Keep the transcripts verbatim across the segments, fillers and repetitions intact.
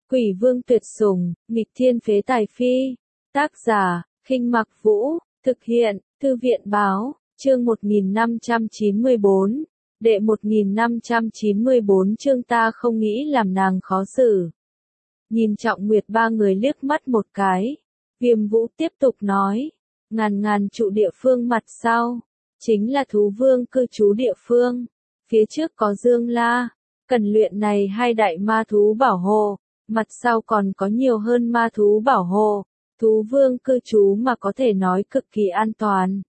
Quỷ vương tuyệt sủng, nghịch thiên phế tài phi. Tác giả, Khinh Mặc Vũ, thực hiện, Thư viện Báo, chương một nghìn năm trăm chín mươi bốn, đệ một nghìn năm trăm chín mươi bốn chương ta không nghĩ làm nàng khó xử. Nhìn Trọng Nguyệt ba người liếc mắt một cái, Viêm Vũ tiếp tục nói, ngàn ngàn trụ địa phương mặt sau, chính là thú vương cư trú địa phương, phía trước có Dương La, cần luyện này hai đại ma thú bảo hộ, mặt sau còn có nhiều hơn ma thú bảo hộ, thú vương cư trú mà có thể nói cực kỳ an toàn.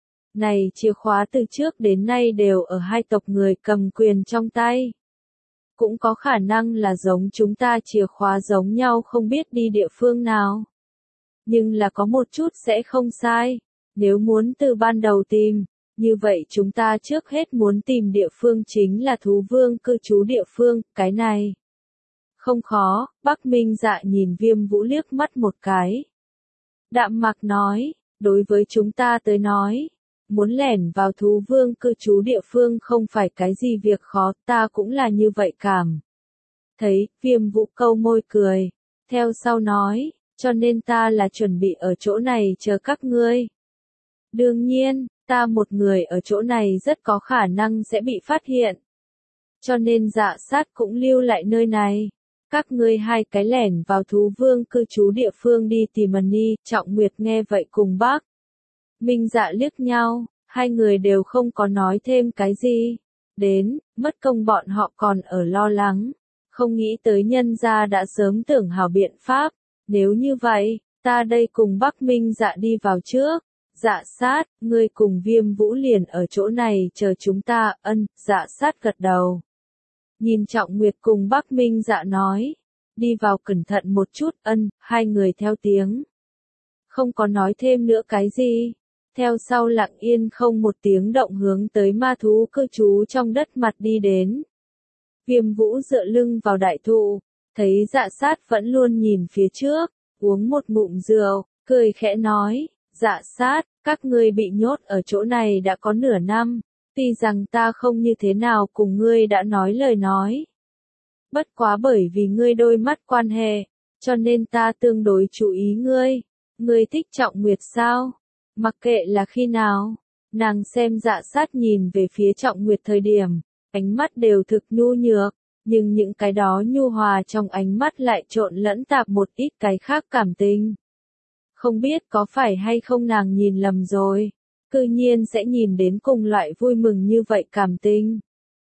Này chìa khóa từ trước đến nay đều ở hai tộc người cầm quyền trong tay. Cũng có khả năng là giống chúng ta chìa khóa giống nhau không biết đi địa phương nào. Nhưng là có một chút sẽ không sai, nếu muốn từ ban đầu tìm, như vậy chúng ta trước hết muốn tìm địa phương chính là thú vương cư trú địa phương, cái này. Không khó, Bắc Minh Dạ nhìn Viêm Vũ liếc mắt một cái. Đạm Mạc nói, đối với chúng ta tới nói, muốn lẻn vào thú vương cư trú địa phương không phải cái gì việc khó, ta cũng là như vậy cảm. Thấy, Viêm Vũ câu môi cười, theo sau nói, cho nên ta là chuẩn bị ở chỗ này chờ các ngươi. Đương nhiên, ta một người ở chỗ này rất có khả năng sẽ bị phát hiện. Cho nên Dạ Sát cũng lưu lại nơi này. Các ngươi hai cái lẻn vào thú vương cư trú địa phương đi tìm ẩn đi, Trọng Nguyệt nghe vậy cùng bác. Minh Dạ liếc nhau, hai người đều không có nói thêm cái gì. Đến, mất công bọn họ còn ở lo lắng, không nghĩ tới nhân gia đã sớm tưởng hảo biện pháp. Nếu như vậy, ta đây cùng Bắc Minh Dạ đi vào trước. Dạ Sát, ngươi cùng Viêm Vũ liền ở chỗ này chờ chúng ta, ân, Dạ Sát gật đầu. Nhìn Trọng Nguyệt cùng Bắc Minh Dạ nói, đi vào cẩn thận một chút, ân, hai người theo tiếng. Không có nói thêm nữa cái gì, theo sau lặng yên không một tiếng động hướng tới ma thú cư trú trong đất mặt đi đến. Viêm Vũ dựa lưng vào đại thụ, thấy Dạ Sát vẫn luôn nhìn phía trước, uống một ngụm rượu, cười khẽ nói, Dạ Sát, các ngươi bị nhốt ở chỗ này đã có nửa năm. Tuy rằng ta không như thế nào cùng ngươi đã nói lời nói. Bất quá bởi vì ngươi đôi mắt quan hệ, cho nên ta tương đối chú ý ngươi. Ngươi thích Trọng Nguyệt sao? Mặc kệ là khi nào, nàng xem Dạ Sát nhìn về phía Trọng Nguyệt thời điểm, ánh mắt đều thực nhu nhược, nhưng những cái đó nhu hòa trong ánh mắt lại trộn lẫn tạp một ít cái khác cảm tình. Không biết có phải hay không nàng nhìn lầm rồi. Cư nhiên sẽ nhìn đến cùng loại vui mừng như vậy cảm tình.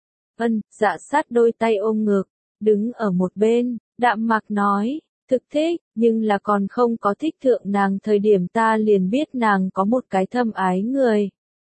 Ân, Dạ Sát đôi tay ôm ngực, đứng ở một bên, Đạm Mạc nói, thực thích, nhưng là còn không có thích thượng nàng thời điểm ta liền biết nàng có một cái thâm ái người.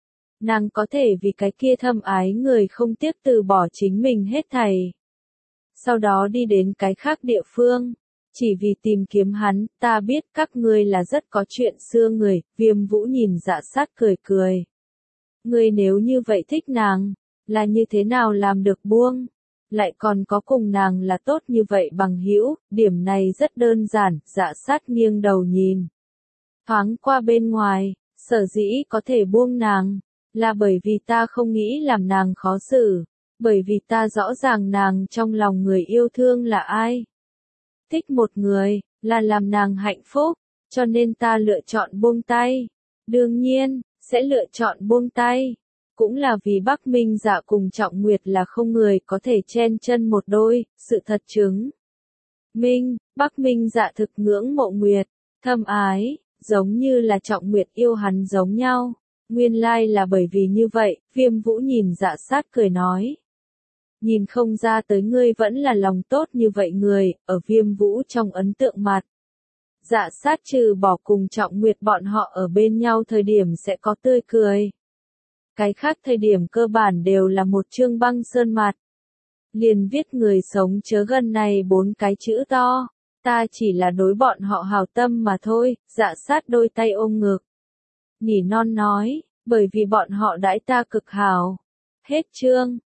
Nàng có thể vì cái kia thâm ái người không tiếc từ bỏ chính mình hết thảy. Sau đó đi đến cái khác địa phương. Chỉ vì tìm kiếm hắn, ta biết các ngươi là rất có chuyện xưa người, Viêm Vũ nhìn Dạ Sát cười cười. Ngươi nếu như vậy thích nàng, là như thế nào làm được buông, lại còn có cùng nàng là tốt như vậy bằng hữu, điểm này rất đơn giản, Dạ Sát nghiêng đầu nhìn. Thoáng qua bên ngoài, sở dĩ có thể buông nàng, là bởi vì ta không nghĩ làm nàng khó xử, bởi vì ta rõ ràng nàng trong lòng người yêu thương là ai. Thích một người, là làm nàng hạnh phúc, cho nên ta lựa chọn buông tay. Đương nhiên, sẽ lựa chọn buông tay. Cũng là vì Bắc Minh Dạ cùng Trọng Nguyệt là không người có thể chen chân một đôi, sự thật chứng. Minh, Bắc Minh Dạ thực ngưỡng mộ Nguyệt, thâm ái, giống như là Trọng Nguyệt yêu hắn giống nhau. Nguyên lai là bởi vì như vậy, Viêm Vũ nhìn Dạ Sát cười nói. Nhìn không ra tới ngươi vẫn là lòng tốt như vậy người, ở Viêm Vũ trong ấn tượng mặt. Dạ Sát trừ bỏ cùng Trọng Nguyệt bọn họ ở bên nhau thời điểm sẽ có tươi cười. Cái khác thời điểm cơ bản đều là một chương băng sơn mặt. Liền viết người sống chớ gần này bốn cái chữ to, ta chỉ là đối bọn họ hảo tâm mà thôi, Dạ Sát đôi tay ôm ngực. Nỉ non nói, bởi vì bọn họ đãi ta cực hảo. Hết chương.